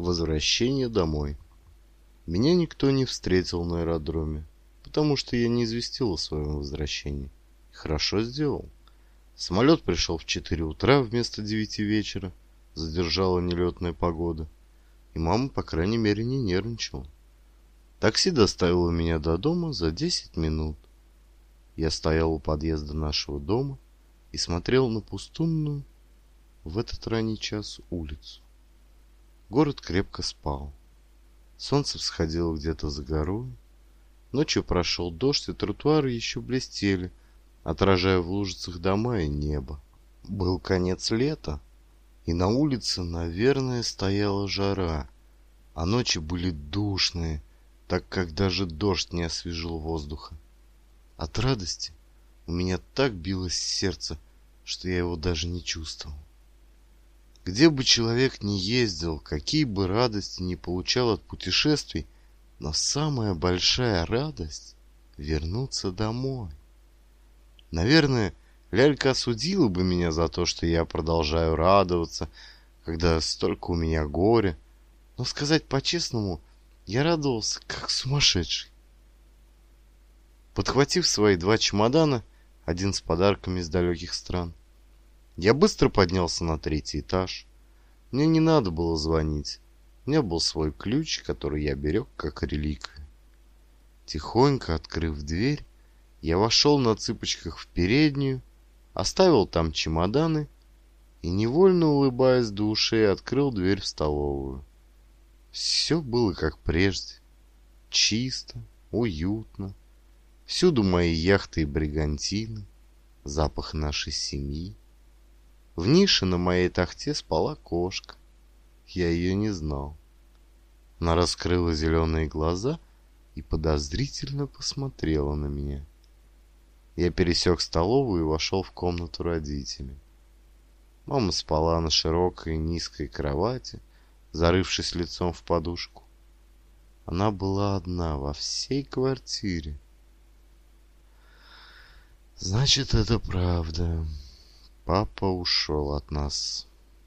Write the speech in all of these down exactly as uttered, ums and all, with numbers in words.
Возвращение домой. Меня никто не встретил на аэродроме, потому что я не известил о своем возвращении. Хорошо сделал. Самолет пришел в четыре утра вместо девяти вечера, задержала нелетная погода, и мама, по крайней мере, не нервничала. Такси доставило меня до дома за десять минут. Я стоял у подъезда нашего дома и смотрел на пустынную в этот ранний час улицу. Город крепко спал. Солнце всходило где-то за горой. Ночью прошел дождь, и тротуары еще блестели, отражая в лужицах дома и небо. Был конец лета, и на улице, наверное, стояла жара, а ночи были душные, так как даже дождь не освежил воздуха. От радости у меня так билось сердце, что я его даже не чувствовал. Где бы человек ни ездил, какие бы радости ни получал от путешествий, но самая большая радость — вернуться домой. Наверное, лялька осудила бы меня за то, что я продолжаю радоваться, когда столько у меня горя, но сказать по-честному, я радовался как сумасшедший. Подхватив свои два чемодана, один с подарками из далеких стран, я быстро поднялся на третий этаж. Мне не надо было звонить. У меня был свой ключ, который я берег как реликвию. Тихонько открыв дверь, я вошел на цыпочках в переднюю, оставил там чемоданы и, невольно улыбаясь до ушей, открыл дверь в столовую. Все было как прежде. Чисто, уютно. Всюду мои яхты и бригантины, запах нашей семьи. В нише на моей тахте спала кошка. Я ее не знал. Она раскрыла зеленые глаза и подозрительно посмотрела на меня. Я пересек столовую и вошел в комнату родителей. Мама спала на широкой низкой кровати, зарывшись лицом в подушку. Она была одна во всей квартире. Значит, это правда. Папа ушел от нас.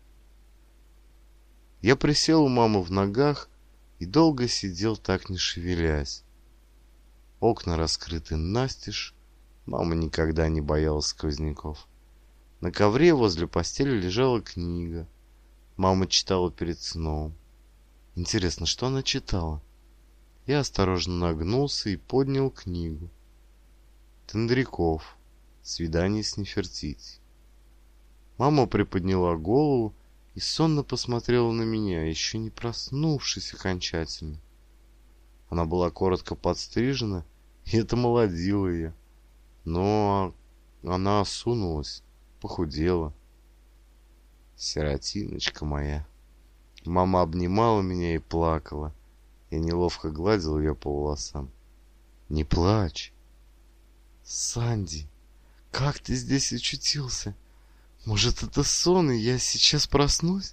Я присел у мамы в ногах и долго сидел так, не шевелясь. Окна раскрыты настежь. Мама никогда не боялась сквозняков. На ковре возле постели лежала книга. Мама читала перед сном. Интересно, что она читала? Я осторожно нагнулся и поднял книгу. Тендряков. «Свидание с Нефертити». Мама приподняла голову и сонно посмотрела на меня, еще не проснувшись окончательно. Она была коротко подстрижена, и это молодило ее. Но она осунулась, похудела. Сиротиночка моя. Мама обнимала меня и плакала. Я неловко гладил ее по волосам. «Не плачь!» «Санди, как ты здесь очутился? Может, это сон, и я сейчас проснусь?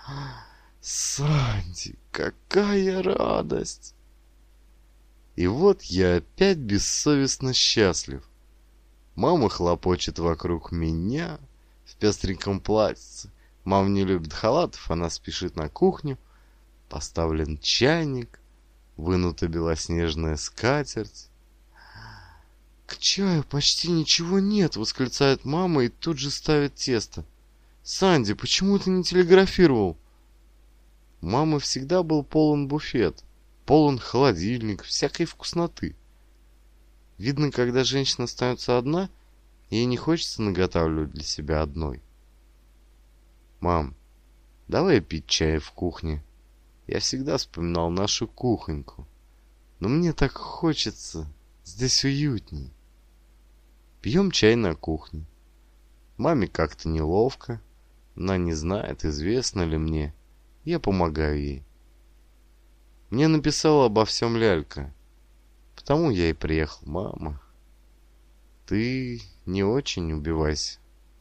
Санди, какая радость!» И вот я опять бессовестно счастлив. Мама хлопочет вокруг меня в пестреньком платьице. Мама не любит халатов, она спешит на кухню. Поставлен чайник, вынута белоснежная скатерть. «К чаю почти ничего нет», — восклицает мама и тут же ставит тесто. «Санди, почему ты не телеграфировал?» У мамы всегда был полон буфет, полон холодильник, всякой вкусноты. Видно, когда женщина остается одна, ей не хочется наготавливать для себя одной. «Мам, давай пить чай в кухне. Я всегда вспоминал нашу кухоньку. Но мне так хочется, здесь уютней». Пьем чай на кухне. Маме как-то неловко. Она не знает, известно ли мне. Я помогаю ей. Мне написала обо всем лялька. Потому я и приехал, мама. Ты не очень убивайся.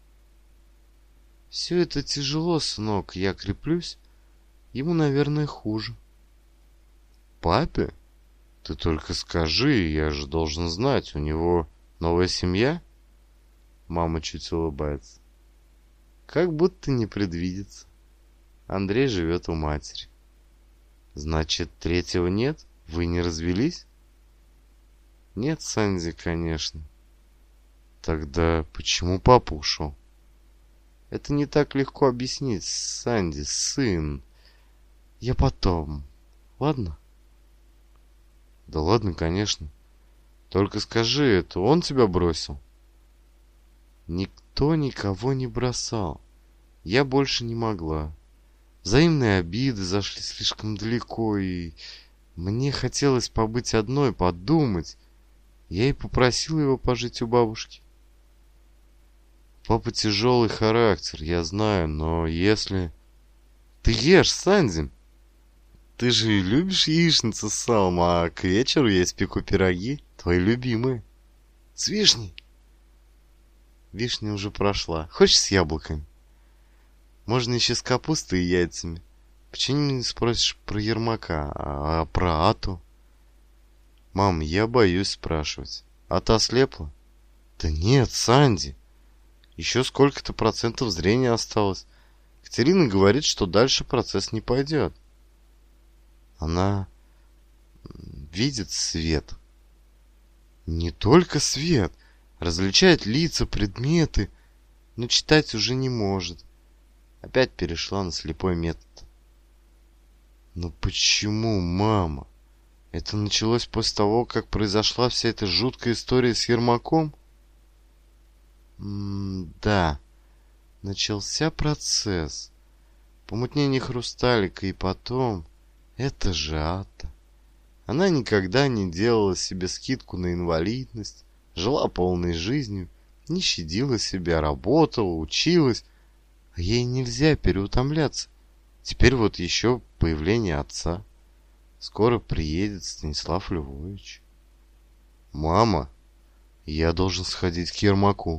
Все это тяжело, сынок, я креплюсь. Ему, наверное, хуже. Папе? Ты только скажи, я же должен знать, у него новая семья? Мама чуть улыбается. Как будто не предвидится. Андрей живет у матери. Значит, третьего нет? Вы не развелись? Нет, Санди, конечно. Тогда почему папа ушел? Это не так легко объяснить, Санди, сын. Я потом. Ладно? Да ладно, конечно. Только скажи, это он тебя бросил? Никто никого не бросал. Я больше не могла. Взаимные обиды зашли слишком далеко, и мне хотелось побыть одной, подумать. Я и попросил его пожить у бабушки. Папа тяжелый характер, я знаю, но если... Ты ешь, Санди. Ты же любишь яичницу с салом, а к вечеру я испеку пироги, твои любимые. С вишней. Вишня уже прошла. Хочешь с яблоками? Можно еще с капустой и яйцами. Почему не спросишь про Ермака, а про Ату? Мам, я боюсь спрашивать. Ата ослепла? Да нет, Санди. Еще сколько-то процентов зрения осталось. Катерина говорит, что дальше процесс не пойдет. Она видит свет. Не только свет. Различает лица, предметы, но читать уже не может. Опять перешла на слепой метод. Но почему, мама? Это началось после того, как произошла вся эта жуткая история с Ермаком? М-да, начался процесс. Помутнение хрусталика, и потом... Это же Ата. Она никогда не делала себе скидку на инвалидность, жила полной жизнью, не щадила себя, работала, училась. А ей нельзя переутомляться. Теперь вот еще появление отца. Скоро приедет Станислав Львович. Мама, я должен сходить к Ермаку.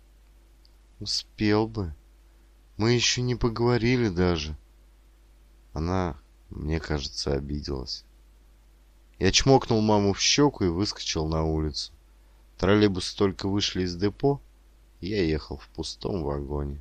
Успел бы. Мы еще не поговорили даже. Она, мне кажется, обиделась. Я чмокнул маму в щеку и выскочил на улицу. Троллейбусы только вышли из депо, и я ехал в пустом вагоне.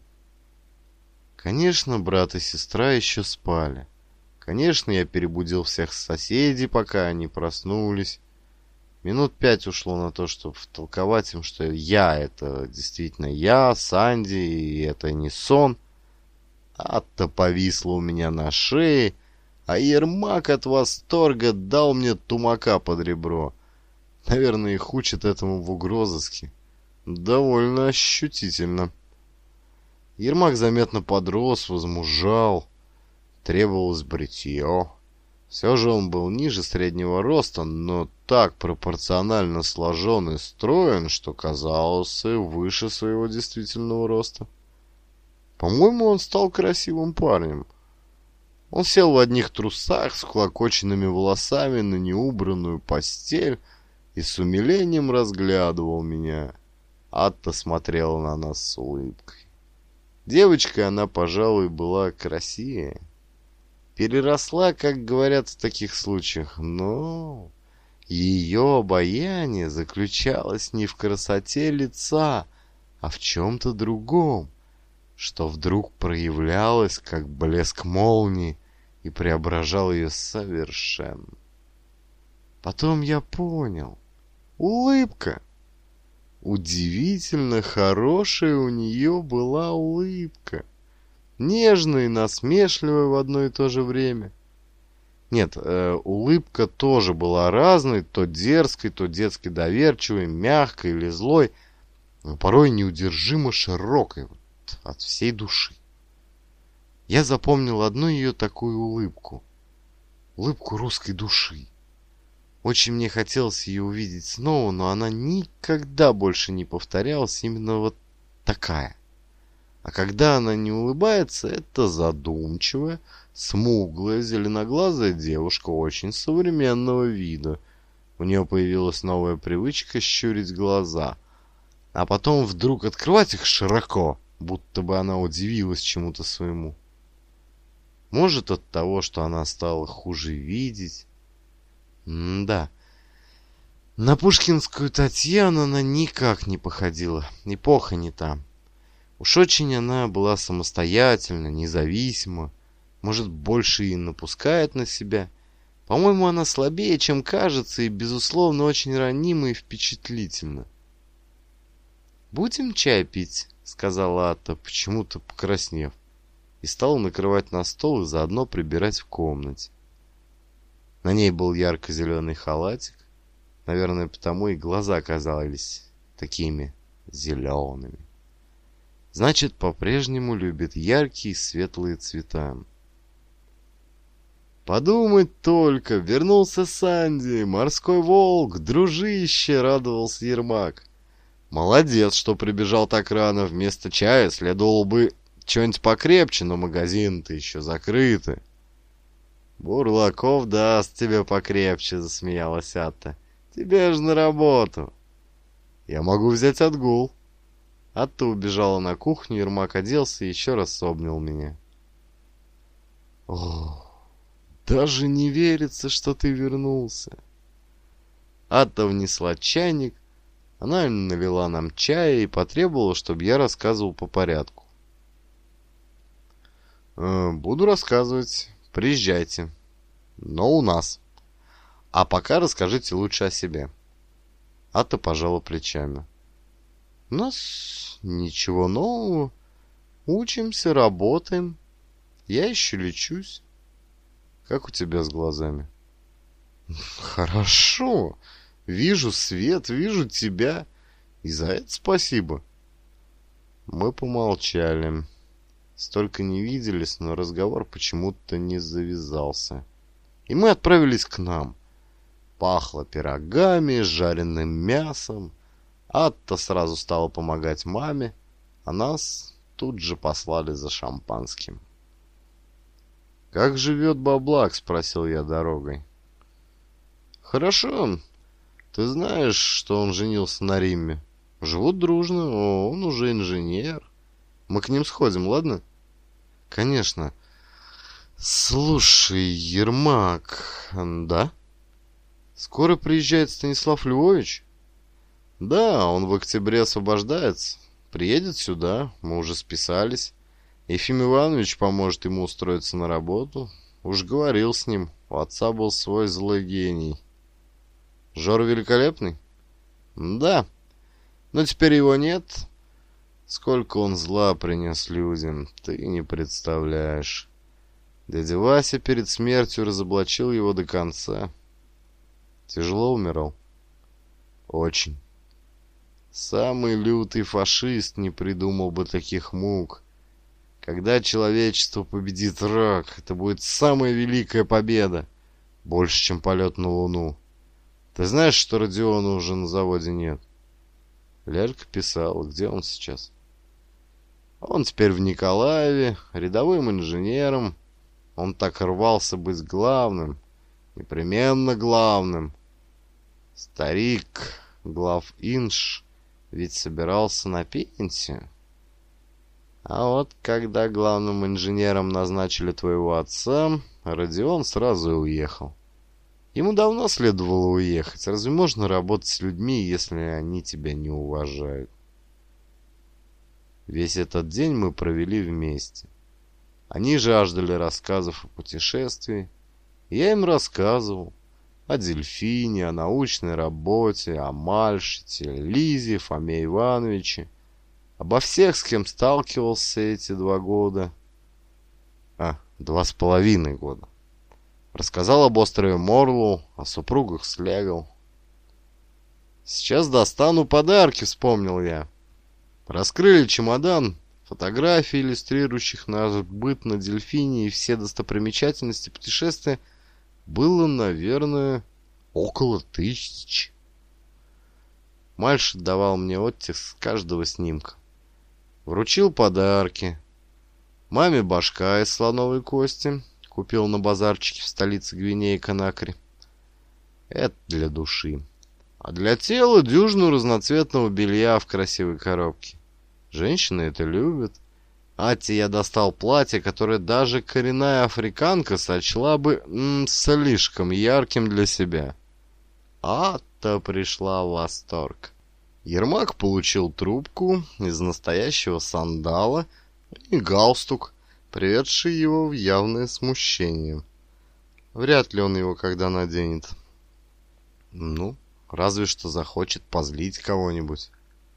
Конечно, брат и сестра еще спали. Конечно, я перебудил всех соседей, пока они проснулись. Минут пять ушло на то, чтобы втолковать им, что я — это действительно я, Санди, и это не сон. Ата повисла у меня на шее, а Ермак от восторга дал мне тумака под ребро. Наверное, их учат этому в угрозыске. Довольно ощутительно. Ермак заметно подрос, возмужал. Требовалось бритье. Все же он был ниже среднего роста, но так пропорционально сложен и строен, что казался выше своего действительного роста. По-моему, он стал красивым парнем. Он сел в одних трусах с клокоченными волосами на неубранную постель и с умилением разглядывал меня. Атта смотрела на нас с улыбкой. Девочкой она, пожалуй, была красивее. Переросла, как говорят в таких случаях, но ее обаяние заключалось не в красоте лица, а в чем-то другом, что вдруг проявлялось, как блеск молнии, и преображал ее совершенно. Потом я понял. Улыбка. Удивительно хорошая у нее была улыбка. Нежная и насмешливая в одно и то же время. Нет, э, улыбка тоже была разной, то дерзкой, то детски доверчивой, мягкой или злой, но порой неудержимо широкой, вот, от всей души. Я запомнил одну ее такую улыбку. Улыбку русской души. Очень мне хотелось ее увидеть снова, но она никогда больше не повторялась именно вот такая. А когда она не улыбается, это задумчивая, смуглая, зеленоглазая девушка очень современного вида. У нее появилась новая привычка щурить глаза, а потом вдруг открывать их широко, будто бы она удивилась чему-то своему. Может, от того, что она стала хуже видеть. М-да. На пушкинскую Татьяну она никак не походила. Эпоха не та. Уж очень она была самостоятельна, независима. Может, больше и напускает на себя. По-моему, она слабее, чем кажется, и, безусловно, очень ранима и впечатлительна. «Будем чай пить?» — сказала Атта, почему-то покраснев, и стала накрывать на стол и заодно прибирать в комнате. На ней был ярко-зеленый халатик, наверное, потому и глаза казались такими зелеными. Значит, по-прежнему любит яркие светлые цвета. «Подумать только, вернулся Санди, морской волк, дружище!» — радовался Ермак. «Молодец, что прибежал так рано. Вместо чая следовало бы что-нибудь покрепче, но магазины-то еще закрыты». «Бурлаков даст тебе покрепче», — засмеялась Атта. «Тебе же на работу». «Я могу взять отгул». Атта убежала на кухню, Ермак оделся и еще раз обнял меня. «О, даже не верится, что ты вернулся». Атта внесла чайник, она налила нам чая и потребовала, чтобы я рассказывал по порядку. «Э, «Буду рассказывать. Приезжайте. Но у нас. А пока расскажите лучше о себе». Атта пожала плечами. «У нас ничего нового. Учимся, работаем. Я еще лечусь. Как у тебя с глазами?» «Хорошо. Вижу свет, вижу тебя. И за это спасибо». Мы помолчали. Столько не виделись, но разговор почему-то не завязался. И мы отправились к нам. Пахло пирогами, жареным мясом. Атта сразу стала помогать маме, а нас тут же послали за шампанским. «Как живет Баблак?» — спросил я дорогой. «Хорошо. Ты знаешь, что он женился на Римме? Живут дружно, он уже инженер. Мы к ним сходим, ладно?» «Конечно. Слушай, Ермак...» «Да?» «Скоро приезжает Станислав Львович?» «Да, он в октябре освобождается. Приедет сюда, мы уже списались. Ефим Иванович поможет ему устроиться на работу. Уж говорил с ним, у отца был свой злой гений». «Жора Великолепный?» «Да, но теперь его нет. Сколько он зла принес людям, ты не представляешь. Дядя Вася перед смертью разоблачил его до конца. Тяжело умирал?» «Очень. Самый лютый фашист не придумал бы таких мук. Когда человечество победит рак, это будет самая великая победа. Больше, чем полет на Луну. Ты знаешь, что Родиона уже на заводе нет?» Лялька писала, где он сейчас. «Он теперь в Николаеве, рядовым инженером. Он так рвался быть главным, непременно главным. Старик, главинж, ведь собирался на пенсию. А вот когда главным инженером назначили твоего отца, Родион сразу и уехал. Ему давно следовало уехать. Разве можно работать с людьми, если они тебя не уважают?» Весь этот день мы провели вместе. Они жаждали рассказов о путешествии. Я им рассказывал о дельфине, о научной работе, о Мальшите, Лизе, Фоме Ивановиче, обо всех, с кем сталкивался эти два года. А, два с половиной года. Рассказал об острове Морлоу, о супругах Слегл. «Сейчас достану подарки», — вспомнил я. Раскрыли чемодан, фотографии, иллюстрирующих наш быт на дельфине и все достопримечательности путешествия. Было, наверное, около тысячи. Мальш давал мне оттиск каждого снимка. Вручил подарки. Маме башка из слоновой кости. Купил на базарчике в столице Гвинеи-Конакри. Это для души. А для тела дюжину разноцветного белья в красивой коробке. Женщины это любят. Ате я достал платье, которое даже коренная африканка сочла бы м, слишком ярким для себя. Ата пришла в восторг. Ермак получил трубку из настоящего сандала и галстук, приведший его в явное смущение. Вряд ли он его когда наденет. Ну, разве что захочет позлить кого-нибудь.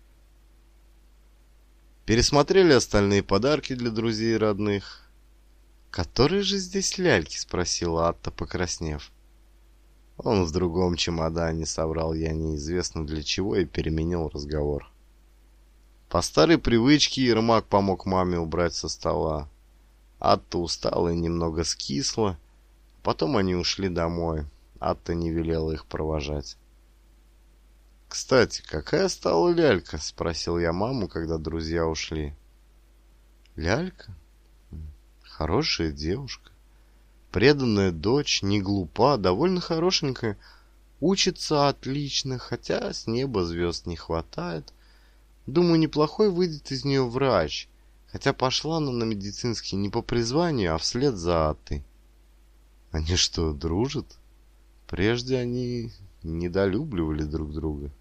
Пересмотрели остальные подарки для друзей и родных. «Которые же здесь ляльки?» — спросила Атта, покраснев. «Он в другом чемодане», — соврал я неизвестно для чего и переменил разговор. По старой привычке Ермак помог маме убрать со стола. Атта устала и немного скисла. Потом они ушли домой. Атта не велела их провожать. «Кстати, какая стала лялька?» — спросил я маму, когда друзья ушли. «Лялька? Хорошая девушка. Преданная дочь, не глупа, довольно хорошенькая. Учится отлично, хотя с неба звезд не хватает. Думаю, неплохой выйдет из нее врач, хотя пошла она на медицинский не по призванию, а вслед за Аттой». «Они что, дружат? Прежде они недолюбливали друг друга».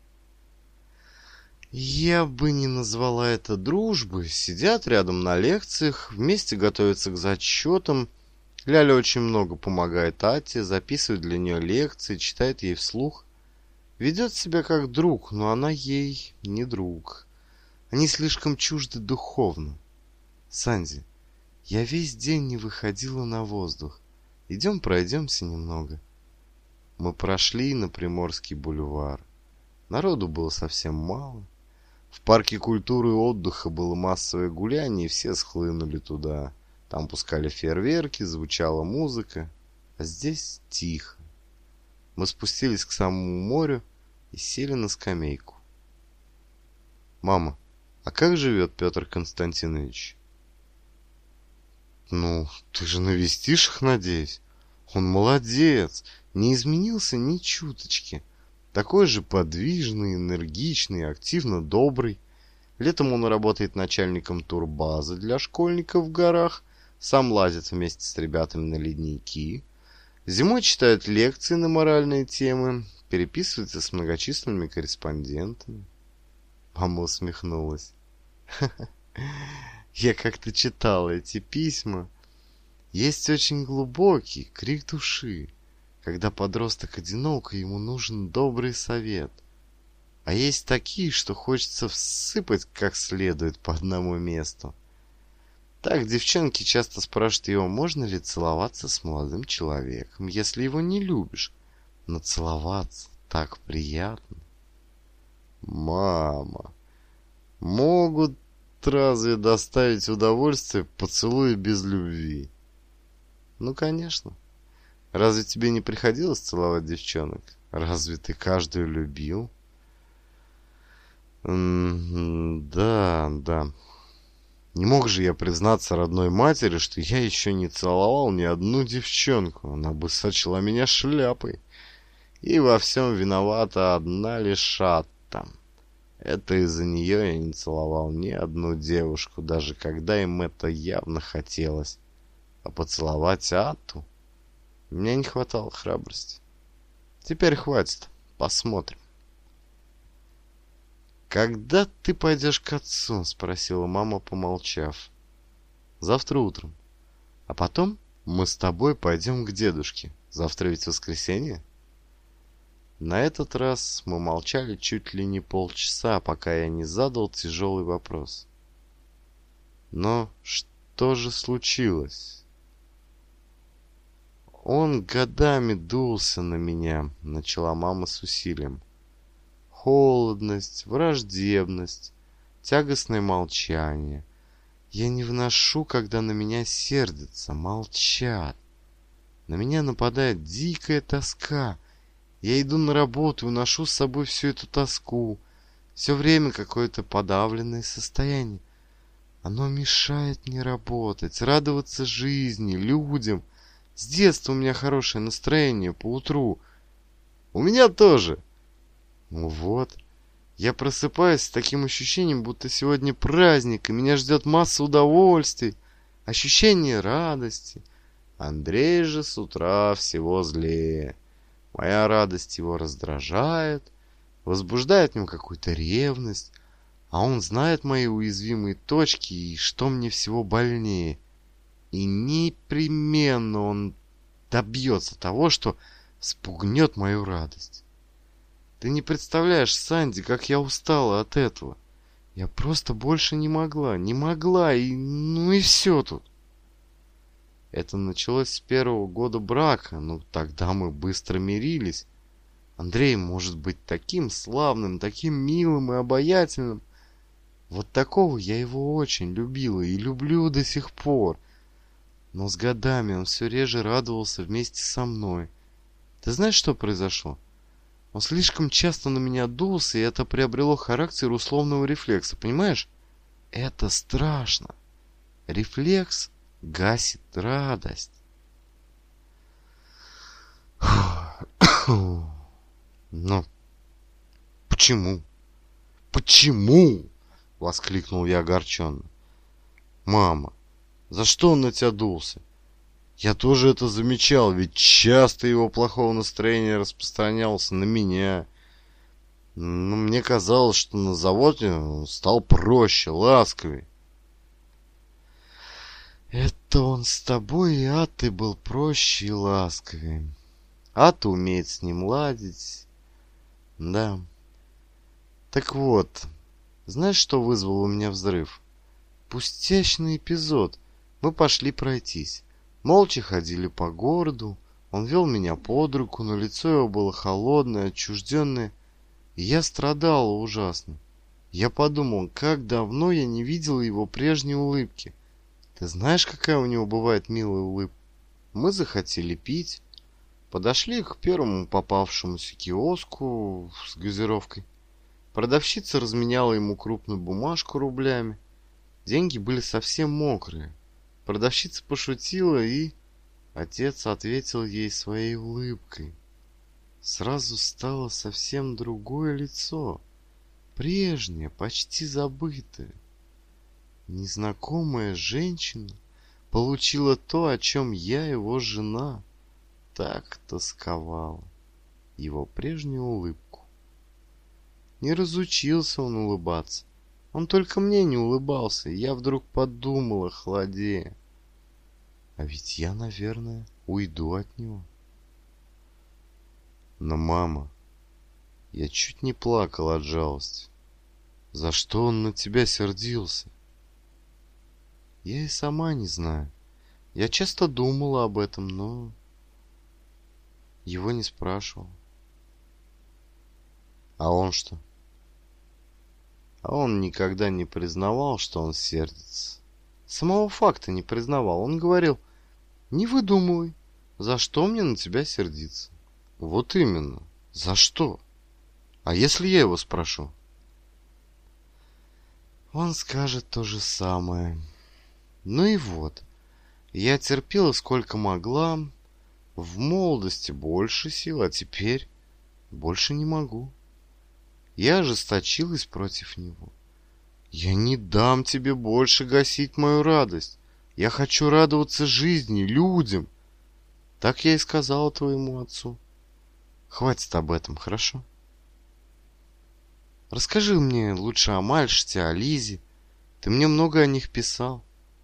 «Я бы не назвала это дружбой. Сидят рядом на лекциях, вместе готовятся к зачетам. Ляля очень много помогает Ате, записывает для нее лекции, читает ей вслух. Ведет себя как друг, но она ей не друг. Они слишком чужды духовно. Санди, я весь день не выходила на воздух. Идем пройдемся немного». Мы прошли на Приморский бульвар. Народу было совсем мало. В парке культуры и отдыха было массовое гуляние, и все схлынули туда. Там пускали фейерверки, звучала музыка, а здесь тихо. Мы спустились к самому морю и сели на скамейку. «Мама, а как живет Петр Константинович?» «Ну, ты же навестишь их, надеюсь? Он молодец, не изменился ни чуточки. Такой же подвижный, энергичный, активно добрый. Летом он работает начальником турбазы для школьников в горах, сам лазит вместе с ребятами на ледники. Зимой читает лекции на моральные темы, переписывается с многочисленными корреспондентами». Мама усмехнулась. «Я как-то читала эти письма. Есть очень глубокий крик души, когда подросток одинок, и ему нужен добрый совет. А есть такие, что хочется всыпать как следует по одному месту. Так девчонки часто спрашивают его, можно ли целоваться с молодым человеком, если его не любишь. Но целоваться так приятно». «Мама, могут разве доставить удовольствие поцелуи без любви?» «Ну, конечно. Разве тебе не приходилось целовать девчонок? Разве ты каждую любил?» М, Да, да. Не мог же я признаться родной матери, что я еще не целовал ни одну девчонку. Она бы сочла меня шляпой. И во всем виновата одна лишь Атта. Это из-за нее я не целовал ни одну девушку, даже когда им это явно хотелось. А поцеловать Атту мне не хватало храбрости. Теперь хватит, посмотрим. «Когда ты пойдешь к отцу?» — спросила мама, помолчав. «Завтра утром. А потом мы с тобой пойдем к дедушке. Завтра ведь воскресенье?» На этот раз мы молчали чуть ли не полчаса, пока я не задал тяжелый вопрос. «Но что же случилось?» «Он годами дулся на меня», — начала мама с усилием. «Холодность, враждебность, тягостное молчание. Я не вношу, когда на меня сердятся, молчат. На меня нападает дикая тоска. Я иду на работу и уношу с собой всю эту тоску. Все время какое-то подавленное состояние. Оно мешает мне работать, радоваться жизни, людям. С детства у меня хорошее настроение поутру. У меня тоже. Ну вот, я просыпаюсь с таким ощущением, будто сегодня праздник, и меня ждет масса удовольствий, ощущение радости. Андрей же с утра всего злее. Моя радость его раздражает, возбуждает в нем какую-то ревность, а он знает мои уязвимые точки и что мне всего больнее. И непременно он добьется того, что спугнет мою радость. Ты не представляешь, Санди, как я устала от этого. Я просто больше не могла, не могла, и ну и все тут. Это началось с первого года брака, но тогда мы быстро мирились. Андрей может быть таким славным, таким милым и обаятельным. Вот такого я его очень любила и люблю до сих пор. Но с годами он все реже радовался вместе со мной. Ты знаешь, что произошло? Он слишком часто на меня дулся, и это приобрело характер условного рефлекса, понимаешь? Это страшно. Рефлекс гасит радость. Но почему? Почему? Воскликнул я огорченно. Мама, за что он на тебя дулся? Я тоже это замечал, ведь часто его плохого настроения распространялся на меня. Но мне казалось, что на заводе он стал проще, ласковее. Это он с тобой, а ты был проще и ласковее. А ты умеет с ним ладить. Да. Так вот, знаешь, что вызвало у меня взрыв? Пустячный эпизод. Мы пошли пройтись. Молча ходили по городу. Он вел меня под руку, но лицо его было холодное, отчужденное. И я страдала ужасно. Я подумал, как давно я не видел его прежней улыбки. Ты знаешь, какая у него бывает милая улыбка? Мы захотели пить. Подошли к первому попавшемуся киоску с газировкой. Продавщица разменяла ему крупную бумажку рублями. Деньги были совсем мокрые. Продавщица пошутила, и отец ответил ей своей улыбкой. Сразу стало совсем другое лицо. Прежнее, почти забытое. Незнакомая женщина получила то, о чем я, его жена, так тосковала. Его прежнюю улыбку. Не разучился он улыбаться. Он только мне не улыбался, и я вдруг подумала, холодея. А ведь я, наверное, уйду от него. Но, мама, я чуть не плакал от жалости. За что он на тебя сердился? Я и сама не знаю. Я часто думала об этом, но его не спрашивал. А он что? А он никогда не признавал, что он сердится. Самого факта не признавал. Он говорил: не выдумывай, за что мне на тебя сердиться. Вот именно, за что? А если я его спрошу? Он скажет то же самое. Ну и вот, я терпела сколько могла. В молодости больше сил, а теперь больше не могу. Я ожесточилась против него. Я не дам тебе больше гасить мою радость. Я хочу радоваться жизни, людям. Так я и сказала твоему отцу. Хватит об этом, хорошо? Расскажи мне лучше о Мальште, о Лизе. Ты мне много о них писал.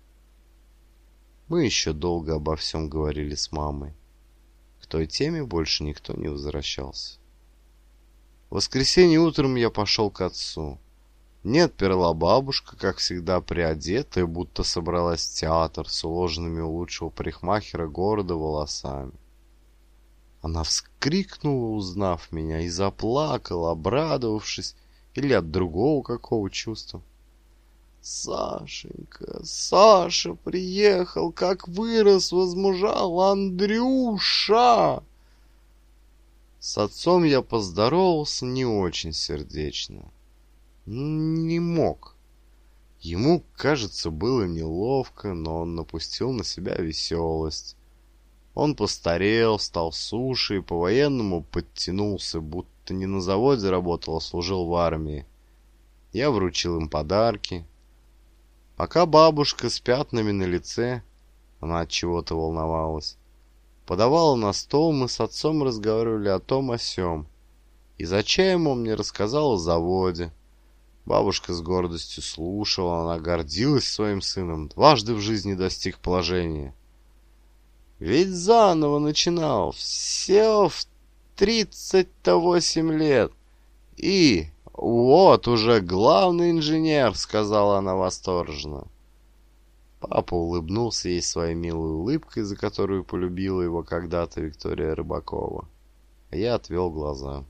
Мы еще долго обо всем говорили с мамой. К той теме больше никто не возвращался. В воскресенье утром я пошел к отцу. Мне отперла бабушка, как всегда приодетая, будто собралась в театр с уложенными у лучшего парикмахера города волосами. Она вскрикнула, узнав меня, и заплакала, обрадовавшись, или от другого какого чувства. «Сашенька, Саша приехал, как вырос, возмужал, Андрюша!» С отцом я поздоровался не очень сердечно. Не мог. Ему, кажется, было неловко, но он напустил на себя веселость. Он постарел, стал суше и по-военному подтянулся, будто не на заводе работал, а служил в армии. Я вручил им подарки. Пока бабушка с пятнами на лице, она от чего-то волновалась, подавала на стол, мы с отцом разговаривали о том о сём. И за чаем он мне рассказал о заводе. Бабушка с гордостью слушала, она гордилась своим сыном, дважды в жизни достиг положения. Ведь заново начинал. Все в тридцать-то восемь лет. И вот уже главный инженер, сказала она восторженно. Папа улыбнулся ей своей милой улыбкой, за которую полюбила его когда-то Виктория Рыбакова. А я отвел глаза.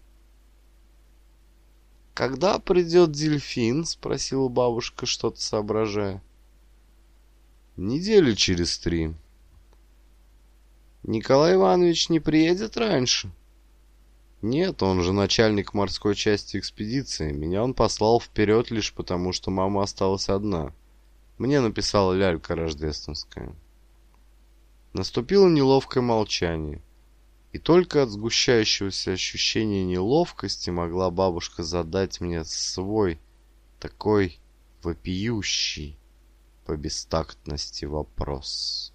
«Когда придет дельфин?» — спросила бабушка, что-то соображая. «Недели через три». «Николай Иванович не приедет раньше?» «Нет, он же начальник морской части экспедиции. Меня он послал вперед лишь потому, что мама осталась одна. Мне написала лялька рождественская». Наступило неловкое молчание. И только от сгущающегося ощущения неловкости могла бабушка задать мне свой, такой вопиющий по бестактности вопрос.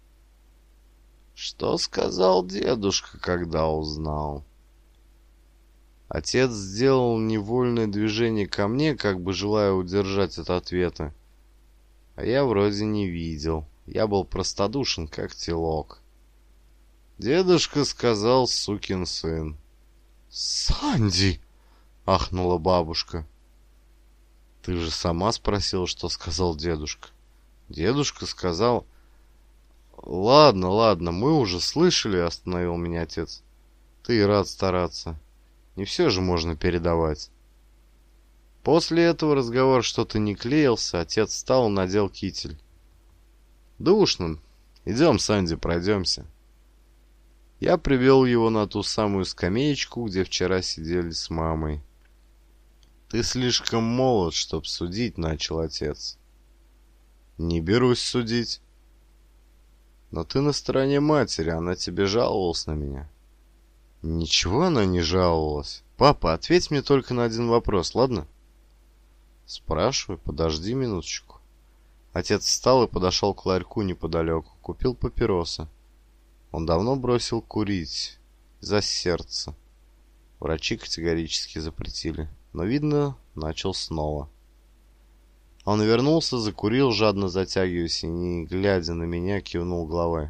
«Что сказал дедушка, когда узнал?» Отец сделал невольное движение ко мне, как бы желая удержать от ответа. А я вроде не видел. Я был простодушен, как телок. Дедушка сказал: «Сукин сын». «Санди!» — ахнула бабушка. «Ты же сама спросила, что сказал дедушка». «Дедушка сказал...» «Ладно, ладно, мы уже слышали», — остановил меня отец. «Ты и рад стараться. Не все же можно передавать». После этого разговор что-то не клеился, отец встал и надел китель. «Душно. Идем, Санди, пройдемся». Я привел его на ту самую скамеечку, где вчера сидели с мамой. «Ты слишком молод, чтоб судить», — начал отец. «Не берусь судить». «Но ты на стороне матери, она тебе жаловалась на меня». «Ничего она не жаловалась. Папа, ответь мне только на один вопрос, ладно?» «Спрашивай, подожди минуточку». Отец встал и подошел к ларьку неподалеку, купил папиросы. Он давно бросил курить из-за сердца. Врачи категорически запретили, но, видно, начал снова. Он вернулся, закурил, жадно затягиваясь, и, не глядя на меня, кивнул головой.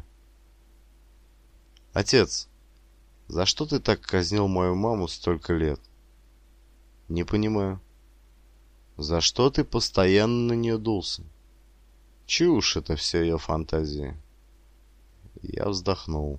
«Отец, за что ты так казнил мою маму столько лет?» «Не понимаю». «За что ты постоянно на нее дулся?» «Чушь это все ее фантазии». Я вздохнул.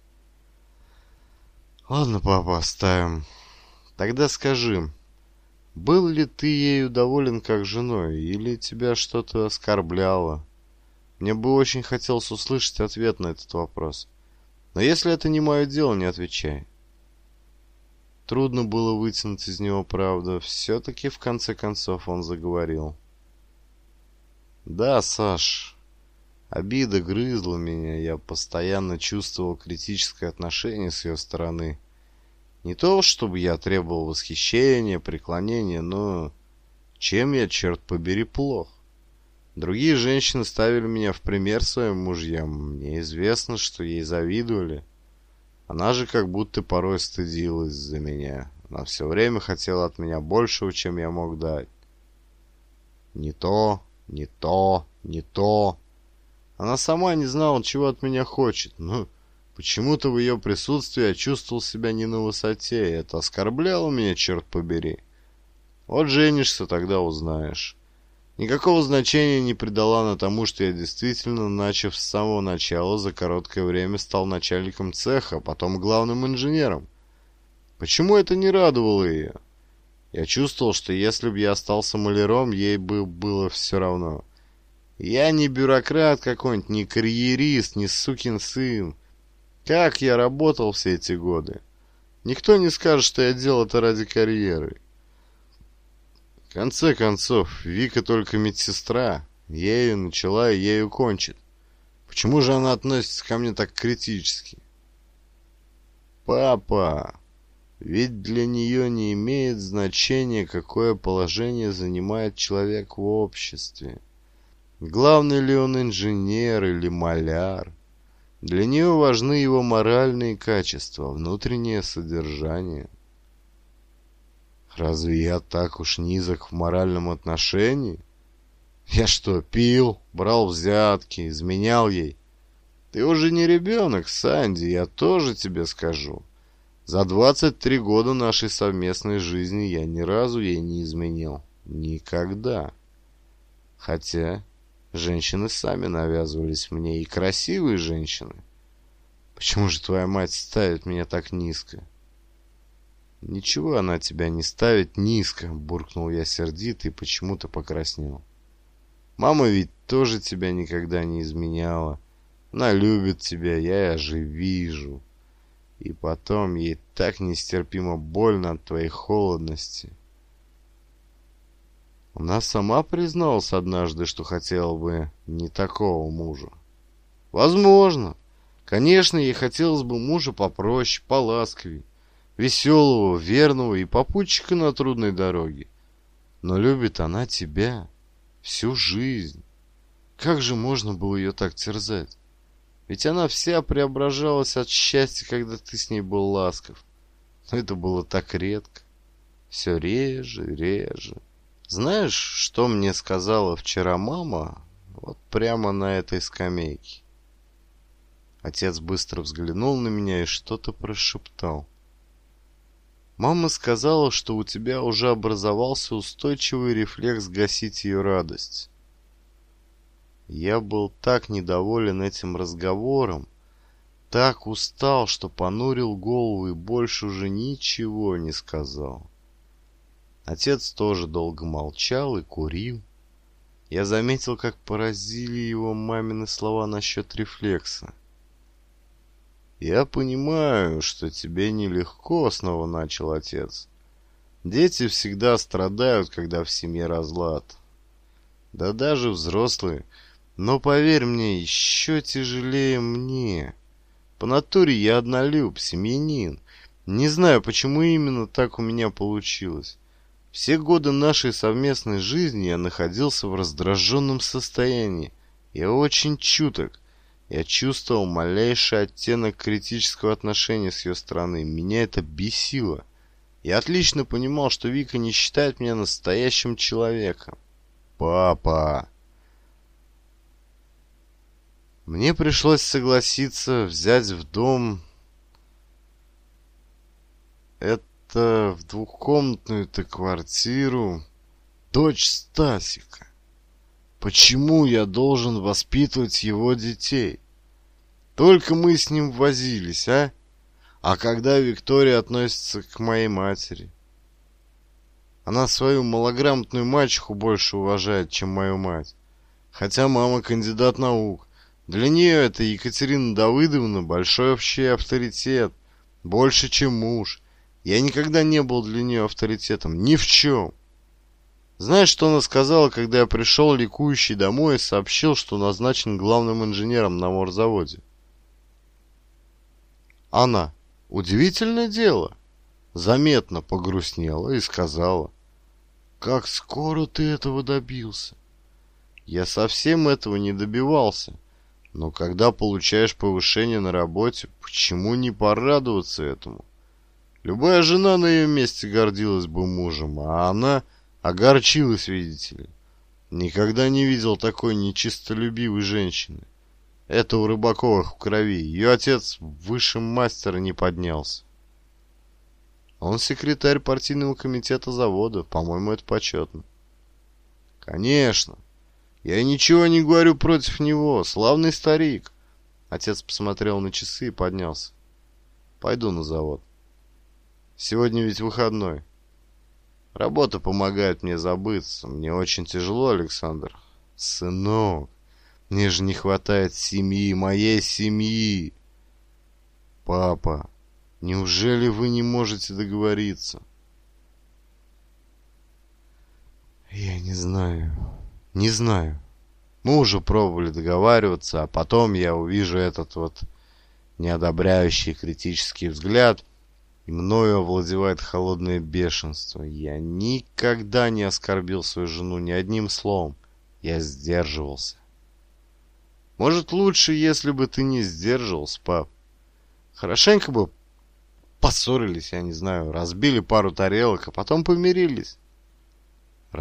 «Ладно, папа, оставим. Тогда скажи, был ли ты ею доволен как женой, или тебя что-то оскорбляло? Мне бы очень хотелось услышать ответ на этот вопрос. Но если это не мое дело, не отвечай». Трудно было вытянуть из него правду. Все-таки в конце концов он заговорил. «Да, Саш, обида грызла меня. Я постоянно чувствовал критическое отношение с ее стороны. Не то, чтобы я требовал восхищения, преклонения, но чем я, черт побери, плох? Другие женщины ставили меня в пример своим мужьям. Мне известно, что ей завидовали. Она же как будто порой стыдилась за меня. Она все время хотела от меня большего, чем я мог дать. Не то, не то, не то. Она сама не знала, чего от меня хочет. Но почему-то в ее присутствии я чувствовал себя не на высоте. И это оскорбляло меня, черт побери. Вот женишься, тогда узнаешь. Никакого значения не придала она тому, что я действительно, начав с самого начала, за короткое время стал начальником цеха, а потом главным инженером. Почему это не радовало ее? Я чувствовал, что если бы я остался маляром, ей бы было все равно. Я не бюрократ какой-нибудь, не карьерист, не сукин сын. Как я работал все эти годы? Никто не скажет, что я делал это ради карьеры. В конце концов, Вика только медсестра. Ею начала и ею кончит. Почему же она относится ко мне так критически? Папа, ведь для нее не имеет значения, какое положение занимает человек в обществе. Главный ли он инженер или маляр. Для нее важны его моральные качества, внутреннее содержание. Разве я так уж низок в моральном отношении? Я что, пил, брал взятки, изменял ей? Ты уже не ребенок, Санди, я тоже тебе скажу. За двадцать три года нашей совместной жизни я ни разу ей не изменил. Никогда. Хотя женщины сами навязывались мне, и красивые женщины. Почему же твоя мать ставит меня так низко? Ничего она тебя не ставит низко, буркнул я сердито и почему-то покраснел. Мама ведь тоже тебя никогда не изменяла. Она любит тебя, я же вижу. И потом ей так нестерпимо больно от твоей холодности. Она сама призналась однажды, что хотела бы не такого мужа. Возможно. Конечно, ей хотелось бы мужа попроще, поласковее, веселого, верного и попутчика на трудной дороге. Но любит она тебя всю жизнь. Как же можно было ее так терзать? Ведь она вся преображалась от счастья, когда ты с ней был ласков. Но это было так редко. Все реже, реже. Знаешь, что мне сказала вчера мама? Вот прямо на этой скамейке. Отец быстро взглянул на меня и что-то прошептал. Мама сказала, что у тебя уже образовался устойчивый рефлекс гасить ее радость. Я был так недоволен этим разговором, так устал, что понурил голову и больше уже ничего не сказал. Отец тоже долго молчал и курил. Я заметил, как поразили его мамины слова насчет рефлекса. «Я понимаю, что тебе нелегко», — снова начал отец. «Дети всегда страдают, когда в семье разлад. Да даже взрослые. Но поверь мне, еще тяжелее мне. По натуре я однолюб, семьянин. Не знаю, почему именно так у меня получилось. Все годы нашей совместной жизни я находился в раздраженном состоянии. Я очень чуток. Я чувствовал малейший оттенок критического отношения с ее стороны. Меня это бесило. Я отлично понимал, что Вика не считает меня настоящим человеком. Папа! Мне пришлось согласиться взять в дом это в двухкомнатную-то квартиру дочь Стасика. Почему я должен воспитывать его детей? Только мы с ним возились, а? А когда Виктория относится к моей матери? Она свою малограмотную мачеху больше уважает, чем мою мать. Хотя мама кандидат наук. Для нее это Екатерина Давыдовна большой общий авторитет. Больше, чем муж. Я никогда не был для нее авторитетом. Ни в чем. Знаешь, что она сказала, когда я пришел ликующий домой и сообщил, что назначен главным инженером на морзаводе? Она, удивительное дело, заметно погрустнела и сказала: «Как скоро ты этого добился?» Я совсем этого не добивался. Но когда получаешь повышение на работе, почему не порадоваться этому? Любая жена на ее месте гордилась бы мужем, а она огорчилась, видите ли. Никогда не видел такой нечистолюбивой женщины. Это у Рыбаковых в крови. Ее отец выше мастера не поднялся. Он секретарь партийного комитета завода. По-моему, это почетно. Конечно. Я ничего не говорю против него. Славный старик. Отец посмотрел на часы и поднялся. Пойду на завод. Сегодня ведь выходной. Работа помогает мне забыться. Мне очень тяжело, Александр. Сынок, мне же не хватает семьи, моей семьи. Папа, неужели вы не можете договориться? Я не знаю. Не знаю. Мы уже пробовали договариваться, а потом я увижу этот вот неодобряющий критический взгляд, и мною овладевает холодное бешенство. Я никогда не оскорбил свою жену ни одним словом. Я сдерживался. Может, лучше, если бы ты не сдерживался, пап. Хорошенько бы поссорились, я не знаю, разбили пару тарелок, а потом помирились.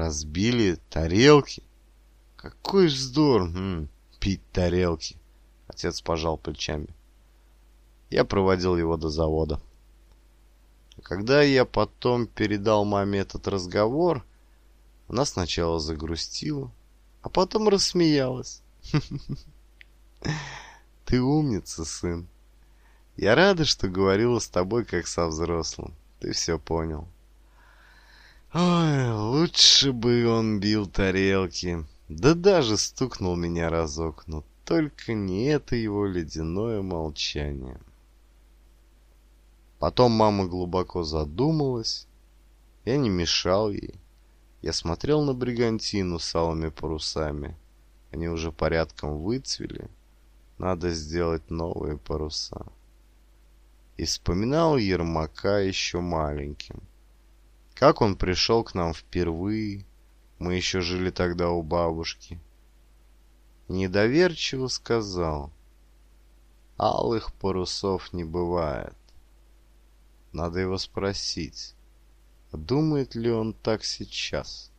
Разбили тарелки? Какой вздор, м, пить тарелки. Отец пожал плечами. Я проводил его до завода. Когда я потом передал маме этот разговор, она сначала загрустила, а потом рассмеялась. Ты умница, сын. Я рада, что говорила с тобой, как со взрослым. Ты все понял. Ой, лучше бы он бил тарелки. Да даже стукнул меня разок, но только не это его ледяное молчание. Потом мама глубоко задумалась. Я не мешал ей. Я смотрел на бригантину с алыми парусами. Они уже порядком выцвели. Надо сделать новые паруса. И вспоминал Ермака еще маленьким. Как он пришел к нам впервые. Мы еще жили тогда у бабушки. Недоверчиво сказал: алых парусов не бывает. Надо его спросить, думает ли он так сейчас.